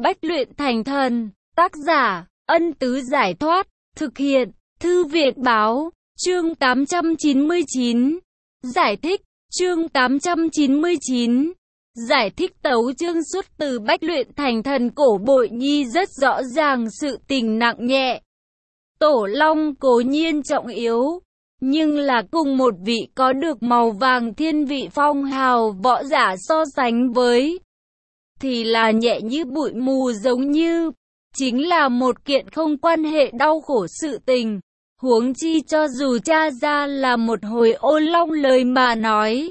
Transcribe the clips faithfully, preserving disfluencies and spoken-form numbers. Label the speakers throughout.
Speaker 1: Bách luyện thành thần. Tác giả, Ân Tứ Giải Thoát. Thực hiện, Thư Viện Báo. Chương tám trăm chín mươi chín. Giải thích. Chương tám trăm chín mươi chín. Giải thích tấu chương xuất từ Bách luyện thành thần. Cổ Bội Nhi rất rõ ràng sự tình nặng nhẹ. Tổ Long cố nhiên trọng yếu, nhưng là cùng một vị có được màu vàng thiên vị phong hào võ giả so sánh với, thì là nhẹ như bụi mù, giống như chính là một kiện không quan hệ đau khổ sự tình. Huống chi cho dù tra ra là một hồi ô long lời mà nói,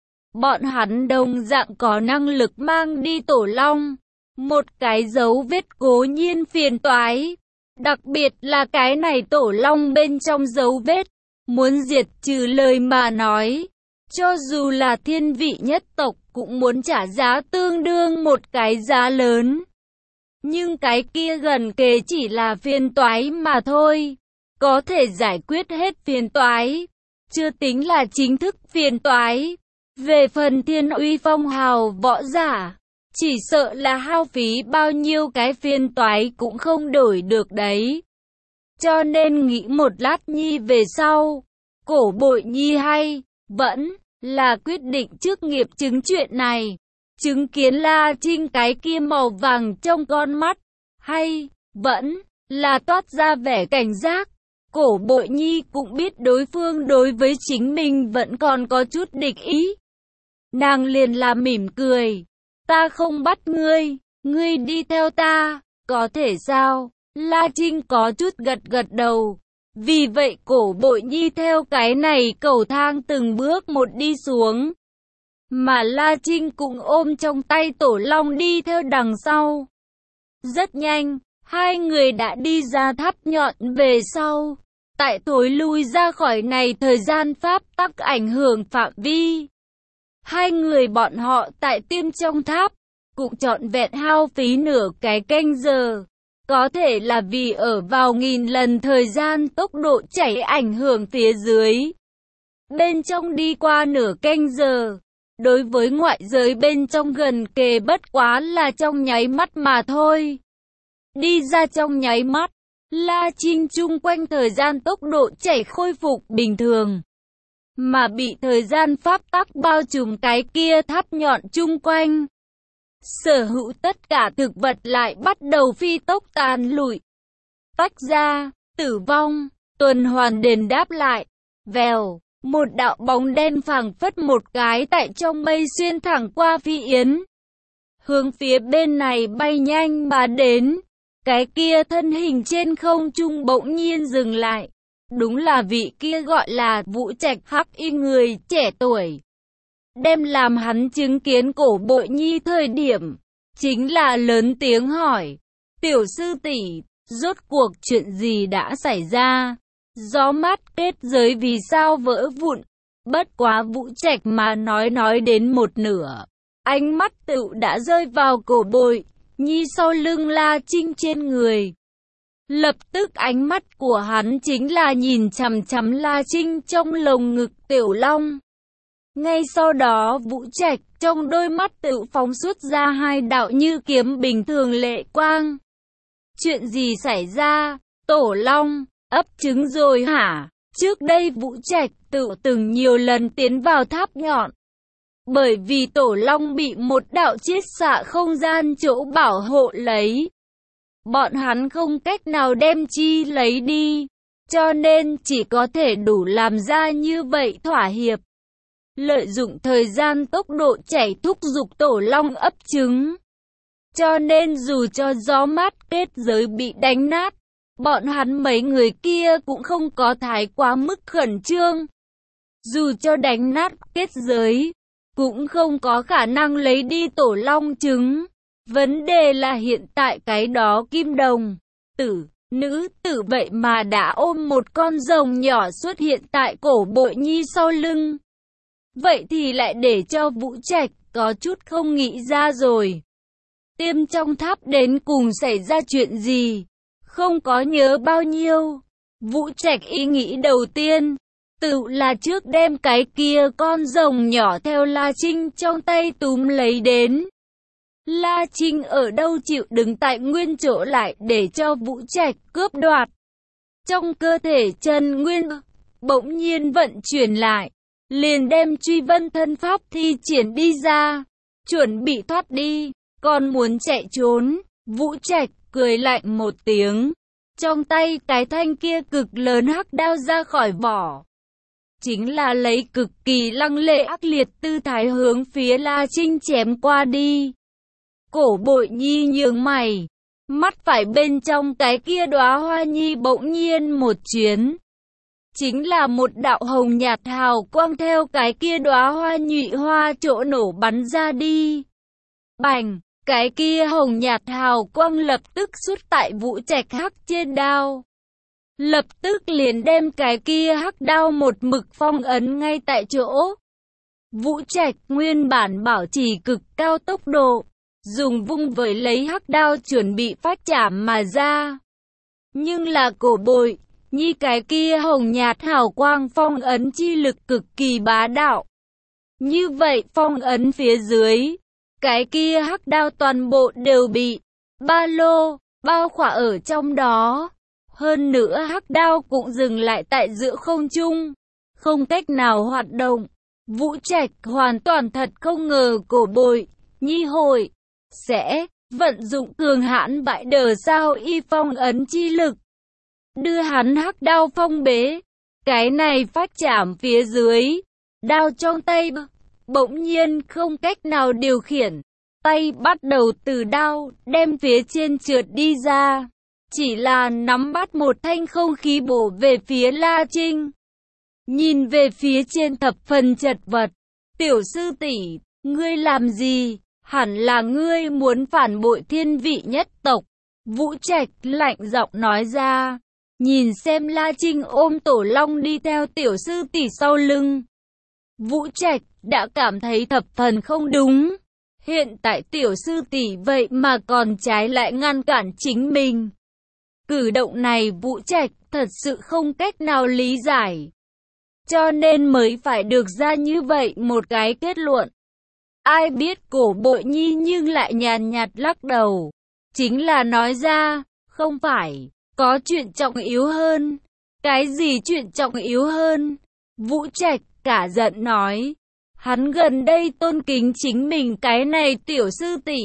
Speaker 1: bọn hắn đồng dạng có năng lực mang đi Tổ Long. Một cái dấu vết cố nhiên phiền toái, đặc biệt là cái này Tổ Long bên trong dấu vết, muốn diệt trừ lời mà nói, cho dù là thiên vị nhất tộc cũng muốn trả giá tương đương một cái giá lớn. Nhưng cái kia gần kề chỉ là phiền toái mà thôi, có thể giải quyết hết phiền toái, chưa tính là chính thức phiền toái. Về phần thiên uy phong hào võ giả, chỉ sợ là hao phí bao nhiêu cái phiền toái cũng không đổi được đấy. Cho nên nghĩ một lát nhi về sau, Cổ Bội Nhi hay vẫn là quyết định trước nghiệp chứng chuyện này. Chứng kiến La Trinh cái kia màu vàng trong con mắt, hay vẫn là toát ra vẻ cảnh giác. Cổ Bội Nhi cũng biết đối phương đối với chính mình vẫn còn có chút địch ý. Nàng liền là mỉm cười. Ta không bắt ngươi, ngươi đi theo ta, có thể sao? La Trinh có chút gật gật đầu. Vì vậy Cổ Bội Nhi theo cái này cầu thang từng bước một đi xuống. Mà La Trinh cũng ôm trong tay Tổ Long đi theo đằng sau. Rất nhanh, hai người đã đi ra tháp nhọn về sau. Tại thối lui ra khỏi này thời gian pháp tắc ảnh hưởng phạm vi. Hai người bọn họ tại tiêm trong tháp, cũng trọn vẹn hao phí nửa cái canh giờ. Có thể là vì ở vào nghìn lần thời gian tốc độ chảy ảnh hưởng phía dưới. Bên trong đi qua nửa canh giờ, đối với ngoại giới bên trong gần kề bất quá là trong nháy mắt mà thôi. Đi ra trong nháy mắt, La Trinh chung quanh thời gian tốc độ chảy khôi phục bình thường. Mà bị thời gian pháp tắc bao trùm cái kia tháp nhọn chung quanh. Sở hữu tất cả thực vật lại bắt đầu phi tốc tàn lụi. Tách ra, tử vong, tuần hoàn đền đáp lại. Vèo, một đạo bóng đen phảng phất một cái tại trong mây xuyên thẳng qua phi yến. Hướng phía bên này bay nhanh mà đến. Cái kia thân hình trên không trung bỗng nhiên dừng lại. Đúng là vị kia gọi là Vũ Trạch Hắc Y người trẻ tuổi. Đem làm hắn chứng kiến Cổ Bội Nhi thời điểm, chính là lớn tiếng hỏi. Tiểu sư tỷ, rốt cuộc chuyện gì đã xảy ra? Gió mát kết giới vì sao vỡ vụn? Bất quá Vũ Trạch mà nói nói đến một nửa, ánh mắt tựu đã rơi vào Cổ Bội Nhi sau lưng La Trinh trên người. Lập tức ánh mắt của hắn chính là nhìn chằm chằm La Trinh trong lồng ngực Tiểu Long. Ngay sau đó Vũ Trạch trong đôi mắt tự phóng xuất ra hai đạo như kiếm bình thường lệ quang. Chuyện gì xảy ra? Tổ Long ấp trứng rồi hả? Trước đây Vũ Trạch tự từng nhiều lần tiến vào tháp nhọn. Bởi vì Tổ Long bị một đạo chiết xạ không gian chỗ bảo hộ lấy. Bọn hắn không cách nào đem chi lấy đi, cho nên chỉ có thể đủ làm ra như vậy thỏa hiệp. Lợi dụng thời gian tốc độ chảy thúc giục Tổ Long ấp trứng. Cho nên dù cho gió mát kết giới bị đánh nát, bọn hắn mấy người kia cũng không có thái quá mức khẩn trương. Dù cho đánh nát kết giới, cũng không có khả năng lấy đi Tổ Long trứng. Vấn đề là hiện tại cái đó Kim Đồng tử, nữ tử vậy mà đã ôm một con rồng nhỏ xuất hiện tại Cổ Bội Nhi sau lưng. Vậy thì lại để cho Vũ Trạch có chút không nghĩ ra rồi. Tiêm trong tháp đến cùng xảy ra chuyện gì? Không có nhớ bao nhiêu. Vũ Trạch ý nghĩ đầu tiên, tự là trước đem cái kia con rồng nhỏ theo La Trinh trong tay túm lấy đến. La Trinh ở đâu chịu đứng tại nguyên chỗ lại để cho Vũ Trạch cướp đoạt. Trong cơ thể Trần Nguyên bỗng nhiên vận chuyển lại, liền đem truy vân thân pháp thi triển đi ra, chuẩn bị thoát đi, còn muốn chạy trốn. Vũ Trạch cười lạnh một tiếng, trong tay cái thanh kia cực lớn hắc đao ra khỏi vỏ. Chính là lấy cực kỳ lăng lệ ác liệt tư thái hướng phía La Trinh chém qua đi. Cổ Bội Nhi nhướng mày, mắt phải bên trong cái kia đóa hoa nhi bỗng nhiên một chuyến. Chính là một đạo hồng nhạt hào quang theo cái kia đóa hoa nhụy hoa chỗ nổ bắn ra đi. Bành, cái kia hồng nhạt hào quang lập tức xuất tại Vũ Trạch hắc trên đao. Lập tức liền đem cái kia hắc đao một mực phong ấn ngay tại chỗ. Vũ Trạch nguyên bản bảo trì cực cao tốc độ, dùng vung với lấy hắc đao chuẩn bị phách chạm mà ra. Nhưng là Cổ Bội Nhi cái kia hồng nhạt hào quang phong ấn chi lực cực kỳ bá đạo. Như vậy phong ấn phía dưới, cái kia hắc đao toàn bộ đều bị ba lô bao khỏa ở trong đó. Hơn nữa hắc đao cũng dừng lại tại giữa không trung, không cách nào hoạt động. Vũ Trạch hoàn toàn thật không ngờ Cổ Bội Nhi hội sẽ vận dụng cường hãn bại đờ sao y phong ấn chi lực, đưa hắn hắc đao phong bế. Cái này phát chạm phía dưới, đao trong tay bỗng nhiên không cách nào điều khiển, tay bắt đầu từ đao đem phía trên trượt đi ra, chỉ là nắm bắt một thanh không khí bổ về phía La Trinh. Nhìn về phía trên thập phần chật vật, tiểu sư tỷ, ngươi làm gì? Hẳn là ngươi muốn phản bội thiên vị nhất tộc. Vũ Trạch lạnh giọng nói ra, nhìn xem La Trinh ôm Tổ Long đi theo tiểu sư tỷ sau lưng. Vũ Trạch đã cảm thấy thập phần không đúng. Hiện tại tiểu sư tỷ vậy mà còn trái lại ngăn cản chính mình. Cử động này Vũ Trạch thật sự không cách nào lý giải. Cho nên mới phải được ra như vậy một cái kết luận. Ai biết Cổ Bội Nhi nhưng lại nhàn nhạt lắc đầu. Chính là nói ra, không phải, có chuyện trọng yếu hơn. Cái gì chuyện trọng yếu hơn? Vũ Trạch cả giận nói. Hắn gần đây tôn kính chính mình cái này tiểu sư tỷ.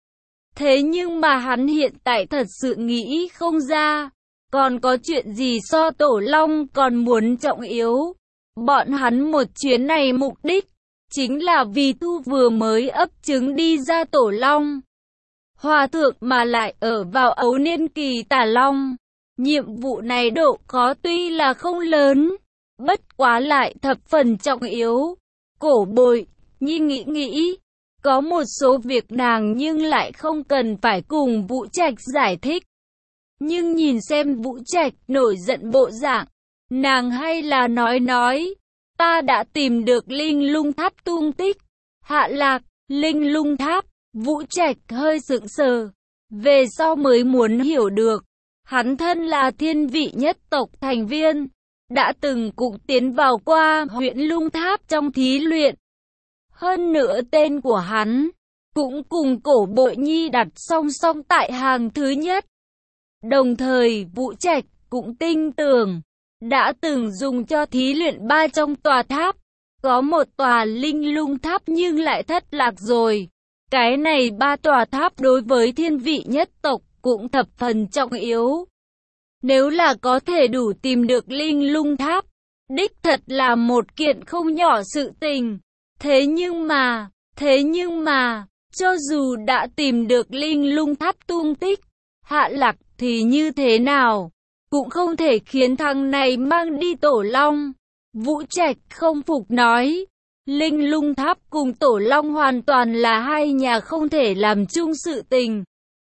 Speaker 1: Thế nhưng mà hắn hiện tại thật sự nghĩ không ra. Còn có chuyện gì so Tổ Long còn muốn trọng yếu? Bọn hắn một chuyến này mục đích chính là vì thu vừa mới ấp trứng đi ra Tổ Long. Hòa thượng mà lại ở vào ấu niên kỳ tả long. Nhiệm vụ này độ khó tuy là không lớn, bất quá lại thập phần trọng yếu. Cổ Bội Nhi nghĩ nghĩ, có một số việc nàng nhưng lại không cần phải cùng Vũ Trạch giải thích. Nhưng nhìn xem Vũ Trạch nổi giận bộ dạng, nàng hay là nói nói, ta đã tìm được Linh Lung Tháp tung tích. Hạ lạc, Linh Lung Tháp, Vũ Trạch hơi sững sờ, về sau mới muốn hiểu được. Hắn thân là thiên vị nhất tộc thành viên, đã từng cũng tiến vào qua huyện Lung Tháp trong thí luyện. Hơn nữa tên của hắn cũng cùng Cổ Bội Nhi đặt song song tại hàng thứ nhất. Đồng thời Vũ Trạch cũng tin tưởng, đã từng dùng cho thí luyện ba trong tòa tháp, có một tòa Linh Lung Tháp nhưng lại thất lạc rồi. Cái này ba tòa tháp đối với thiên vị nhất tộc cũng thập phần trọng yếu. Nếu là có thể đủ tìm được Linh Lung Tháp, đích thật là một kiện không nhỏ sự tình. Thế nhưng mà, thế nhưng mà, cho dù đã tìm được Linh Lung Tháp tung tích, Hạ lạc thì như thế nào, cũng không thể khiến thằng này mang đi Tổ Long. Vũ Trạch không phục nói, Linh Lung Tháp cùng Tổ Long hoàn toàn là hai nhà không thể làm chung sự tình.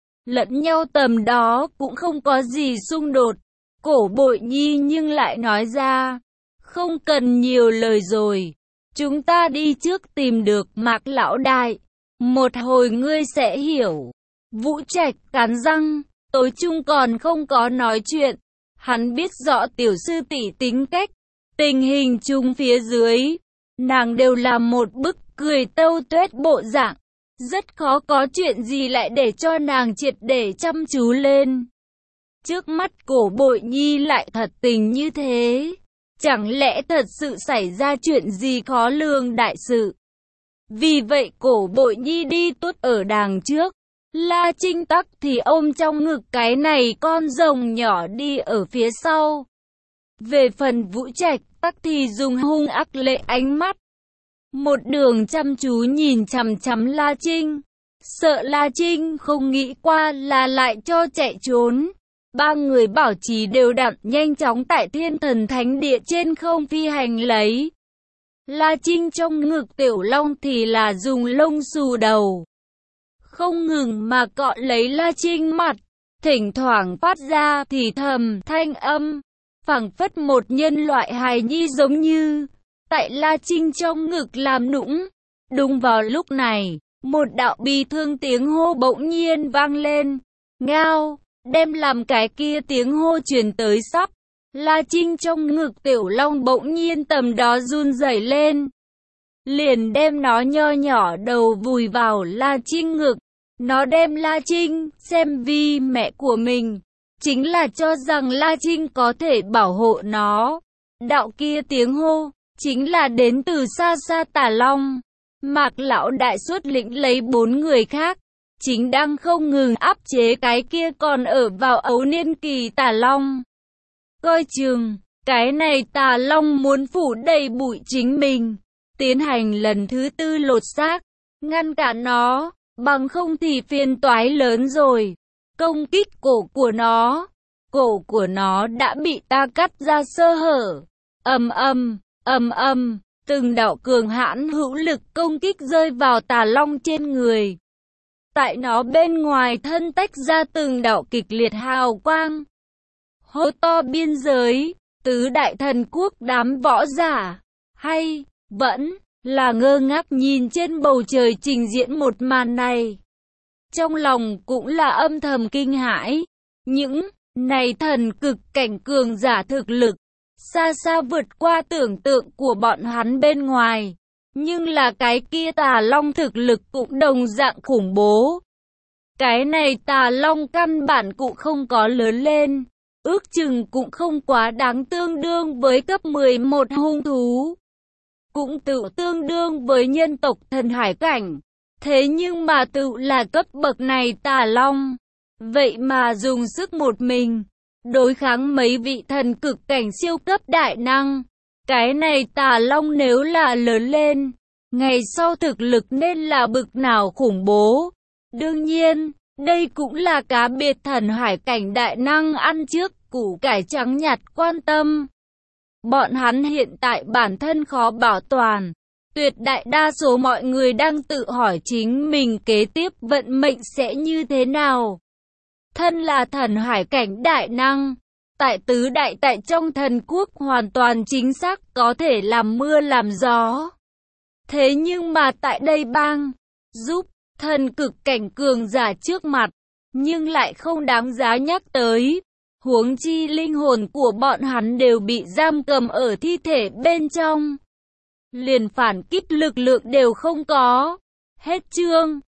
Speaker 1: Lẫn nhau tầm đó cũng không có gì xung đột. Cổ Bội Nhi nhưng lại nói ra, không cần nhiều lời rồi, chúng ta đi trước tìm được Mạc Lão Đại, một hồi ngươi sẽ hiểu. Vũ Trạch cắn răng, tối chung còn không có nói chuyện. Hắn biết rõ tiểu sư tỷ tính cách, tình hình chung phía dưới, nàng đều là một bức cười tâu tuét bộ dạng. Rất khó có chuyện gì lại để cho nàng triệt để chăm chú lên. Trước mắt Cổ Bội Nhi lại thật tình như thế. Chẳng lẽ thật sự xảy ra chuyện gì khó lường đại sự? Vì vậy Cổ Bội Nhi đi tuốt ở đằng trước. La Trinh Tắc thì ôm trong ngực cái này con rồng nhỏ đi ở phía sau. Về phần Vũ Trạch Tắc thì dùng hung ác lệ ánh mắt. Một đường chăm chú nhìn chằm chằm La Trinh. Sợ La Trinh không nghĩ qua là lại cho chạy trốn. Ba người bảo trì đều đặn nhanh chóng tại Thiên Thần Thánh Địa trên không phi hành lấy. La Trinh trong ngực Tiểu Long thì là dùng lông xù đầu. Không ngừng mà cọ lấy La Trinh mặt. Thỉnh thoảng phát ra thì thầm thanh âm. Phảng phất một nhân loại hài nhi giống như. Tại La Trinh trong ngực làm nũng. Đúng vào lúc này, một đạo bi thương tiếng hô bỗng nhiên vang lên. Ngao, đem làm cái kia tiếng hô truyền tới sắp. La Trinh trong ngực Tiểu Long bỗng nhiên tầm đó run rẩy lên. Liền đem nó nho nhỏ đầu vùi vào La Trinh ngực. Nó đem La Trinh xem vì mẹ của mình. Chính là cho rằng La Trinh có thể bảo hộ nó. Đạo kia tiếng hô chính là đến từ xa xa Tà Long. Mạc lão đại xuất lĩnh lấy bốn người khác. Chính đang không ngừng áp chế cái kia còn ở vào ấu niên kỳ Tà Long. Coi chừng, cái này Tà Long muốn phủ đầy bụi chính mình. Tiến hành lần thứ tư lột xác. Ngăn cản nó, bằng không thì phiền toái lớn rồi. Công kích cổ của nó. Cổ của nó đã bị ta cắt ra sơ hở. Ầm ầm, ầm ầm, từng đạo cường hãn hữu lực công kích rơi vào Tà Long trên người. Tại nó bên ngoài thân tách ra từng đạo kịch liệt hào quang. Hô to biên giới, tứ đại thần quốc đám võ giả. Hay, vẫn, là ngơ ngác nhìn trên bầu trời trình diễn một màn này. Trong lòng cũng là âm thầm kinh hãi. Những này thần cực cảnh cường giả thực lực. Xa xa vượt qua tưởng tượng của bọn hắn bên ngoài. Nhưng là cái kia Tà Long thực lực cũng đồng dạng khủng bố. Cái này Tà Long căn bản cũng không có lớn lên. Ước chừng cũng không quá đáng tương đương với cấp mười một hung thú. Cũng tự tương đương với nhân tộc thần hải cảnh. Thế nhưng mà tự là cấp bậc này Tà Long. Vậy mà dùng sức một mình. Đối kháng mấy vị thần cực cảnh siêu cấp đại năng. Cái này Tà Long nếu là lớn lên. Ngày sau thực lực nên là bực nào khủng bố. Đương nhiên, đây cũng là cá biệt thần hải cảnh đại năng ăn trước củ cải trắng nhặt quan tâm. Bọn hắn hiện tại bản thân khó bảo toàn. Tuyệt đại đa số mọi người đang tự hỏi chính mình kế tiếp vận mệnh sẽ như thế nào. Thân là thần hải cảnh đại năng. Tại tứ đại tại trong thần quốc hoàn toàn chính xác có thể làm mưa làm gió. Thế nhưng mà tại đây bang, giúp thần cực cảnh cường giả trước mặt, nhưng lại không đáng giá nhắc tới. Huống chi linh hồn của bọn hắn đều bị giam cầm ở thi thể bên trong. Liền phản kích lực lượng đều không có. Hết chương.